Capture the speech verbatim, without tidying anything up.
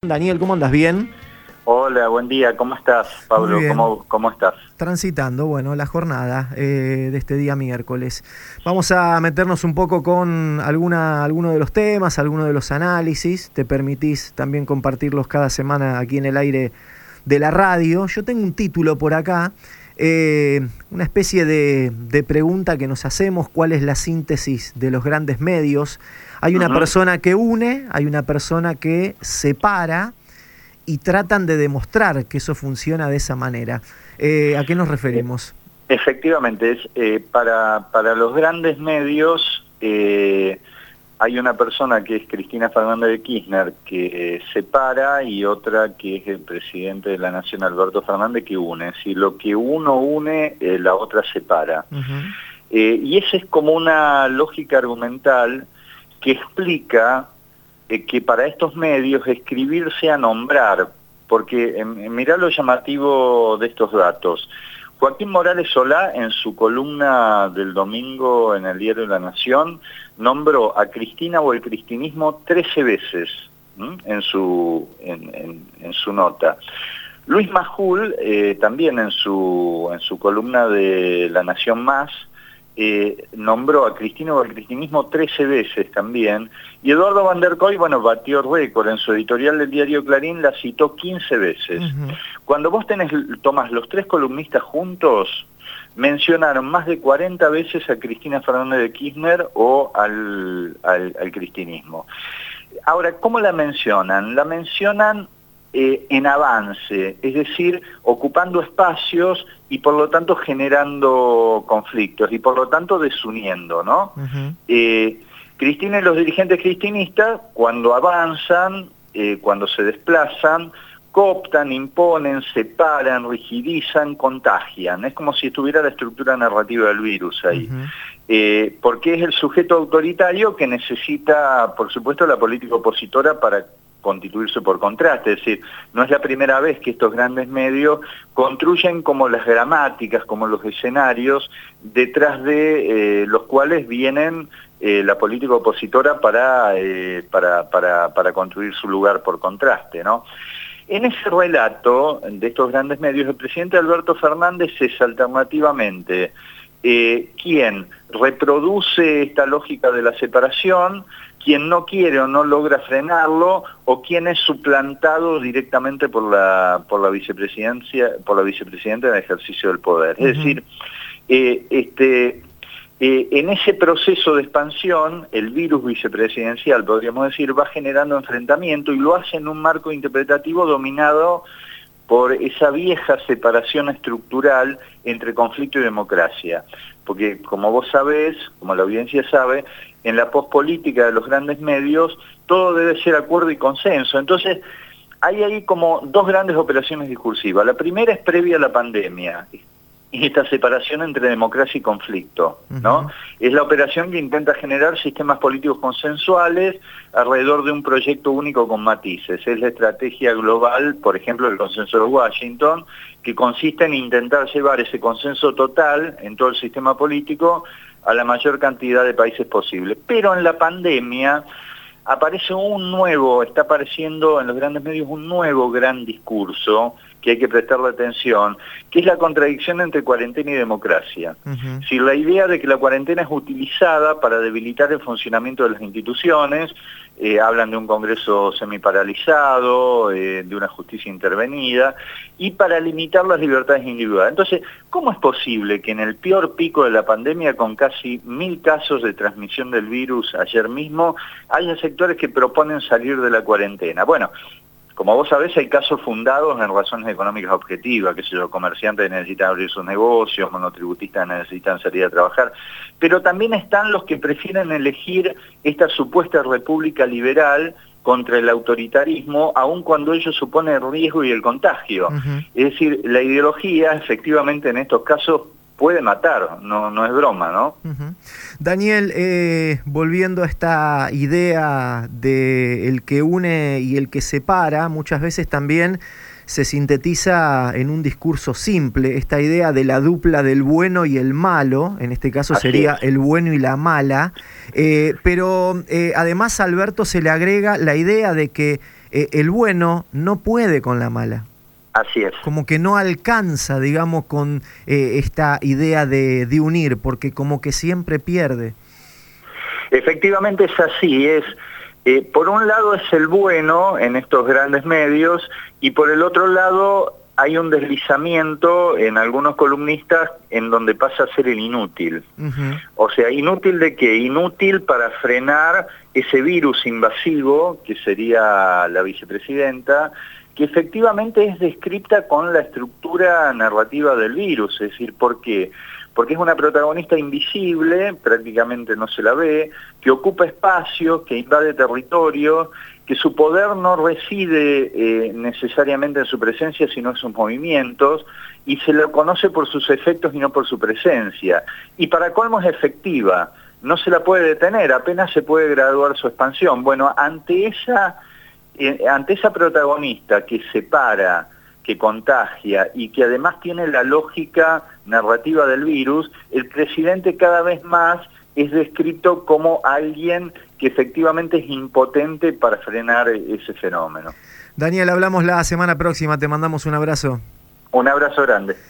Daniel, ¿cómo andas? ¿Bien? Hola, buen día. ¿Cómo estás, Pablo? ¿Cómo, ¿Cómo estás? Transitando, bueno, la jornada eh, de este día miércoles. Vamos a meternos un poco con alguna, alguno de los temas, alguno de los análisis. Te permitís también compartirlos cada semana aquí en el aire de la radio. Yo tengo un título por acá, eh, una especie de, de pregunta que nos hacemos: ¿cuál es la síntesis de los grandes medios? Hay una uh-huh. persona que une, hay una persona que separa, y tratan de demostrar que eso funciona de esa manera. Eh, ¿A qué nos referimos? Efectivamente, es, eh, para, para los grandes medios eh, hay una persona que es Cristina Fernández de Kirchner que eh, separa, y otra que es el presidente de la Nación, Alberto Fernández, que une. Si lo que uno une, eh, la otra separa. Uh-huh. eh, y esa es como una lógica argumental que explica que para estos medios escribir sea nombrar, porque eh, mirá lo llamativo de estos datos. Joaquín Morales Solá, en su columna del domingo en el diario La Nación, nombró a Cristina o el cristinismo trece veces ¿m? en su, en, en, en su nota. Luis Majul, eh, también en su, en su columna de La Nación Más, Eh, nombró a Cristina o al cristinismo trece veces también, y Eduardo Van der Koy, bueno, batió récord en su editorial del diario Clarín, la citó quince veces. Uh-huh. Cuando vos tenés, tomás los tres columnistas juntos, mencionaron más de cuarenta veces a Cristina Fernández de Kirchner o al, al, al cristinismo. Ahora, ¿cómo la mencionan? La mencionan Eh, en avance, es decir, ocupando espacios y por lo tanto generando conflictos y por lo tanto desuniendo, ¿no? Uh-huh. eh, Cristina y los dirigentes cristinistas, cuando avanzan, eh, cuando se desplazan, cooptan, imponen, separan, rigidizan, contagian. Es como si estuviera la estructura narrativa del virus ahí. Uh-huh. eh, porque es el sujeto autoritario que necesita, por supuesto, la política opositora para constituirse por contraste. Es decir, no es la primera vez que estos grandes medios construyen como las gramáticas, como los escenarios, detrás de eh, los cuales vienen eh, la política opositora para, eh, para, para, para construir su lugar por contraste, ¿no? En ese relato de estos grandes medios, el presidente Alberto Fernández es alternativamente eh, quien reproduce esta lógica de la separación, quien no quiere o no logra frenarlo, o quien es suplantado directamente por la por la vicepresidencia, por la vicepresidenta en el ejercicio del poder. Uh-huh. Es decir, eh, este, eh, en ese proceso de expansión, el virus vicepresidencial, podríamos decir, va generando enfrentamiento, y lo hace en un marco interpretativo dominado por esa vieja separación estructural entre conflicto y democracia. Porque, como vos sabés, como la audiencia sabe, en la pospolítica de los grandes medios todo debe ser acuerdo y consenso. Entonces, hay ahí como dos grandes operaciones discursivas. La primera es previa a la pandemia, y esta separación entre democracia y conflicto, ¿no? Uh-huh. Es la operación que intenta generar sistemas políticos consensuales alrededor de un proyecto único con matices. Es la estrategia global, por ejemplo, del consenso de Washington, que consiste en intentar llevar ese consenso total en todo el sistema político a la mayor cantidad de países posible. Pero en la pandemia aparece un nuevo, está apareciendo en los grandes medios un nuevo gran discurso que hay que prestarle atención, que es la contradicción entre cuarentena y democracia. Uh-huh. Si la idea de que la cuarentena es utilizada para debilitar el funcionamiento de las instituciones, eh, hablan de un Congreso semiparalizado, eh, de una justicia intervenida, y para limitar las libertades individuales. Entonces, ¿cómo es posible que en el peor pico de la pandemia, con casi mil casos de transmisión del virus ayer mismo, haya sectores que proponen salir de la cuarentena? Bueno, como vos sabés, hay casos fundados en razones económicas objetivas, que sé yo, comerciantes necesitan abrir sus negocios, monotributistas necesitan salir a trabajar, pero también están los que prefieren elegir esta supuesta república liberal contra el autoritarismo, aun cuando ello supone el riesgo y el contagio. Uh-huh. Es decir, la ideología, efectivamente, en estos casos puede matar, no, no es broma, ¿no? Uh-huh. Daniel, eh, volviendo a esta idea de el que une y el que separa, muchas veces también se sintetiza en un discurso simple, esta idea de la dupla del bueno y el malo, en este caso Así sería es. el bueno y la mala, eh, pero eh, además a Alberto se le agrega la idea de que eh, el bueno no puede con la mala. Así es. Como que no alcanza, digamos, con eh, esta idea de, de unir, porque como que siempre pierde. Efectivamente es así, es eh, por un lado es el bueno en estos grandes medios y por el otro lado hay un deslizamiento en algunos columnistas en donde pasa a ser el inútil. Uh-huh. O sea, ¿inútil de qué? Inútil para frenar ese virus invasivo que sería la vicepresidenta, que efectivamente es descripta con la estructura narrativa del virus, es decir, ¿por qué? Porque es una protagonista invisible, prácticamente no se la ve, que ocupa espacios, que invade territorio, que su poder no reside eh, necesariamente en su presencia, sino en sus movimientos, y se la conoce por sus efectos y no por su presencia. Y para colmo es efectiva, no se la puede detener, apenas se puede graduar su expansión. Bueno, ante esa, eh, ante esa protagonista que separa, que contagia y que además tiene la lógica narrativa del virus, el presidente cada vez más es descrito como alguien que efectivamente es impotente para frenar ese fenómeno. Daniel, hablamos la semana próxima, te mandamos un abrazo. Un abrazo grande.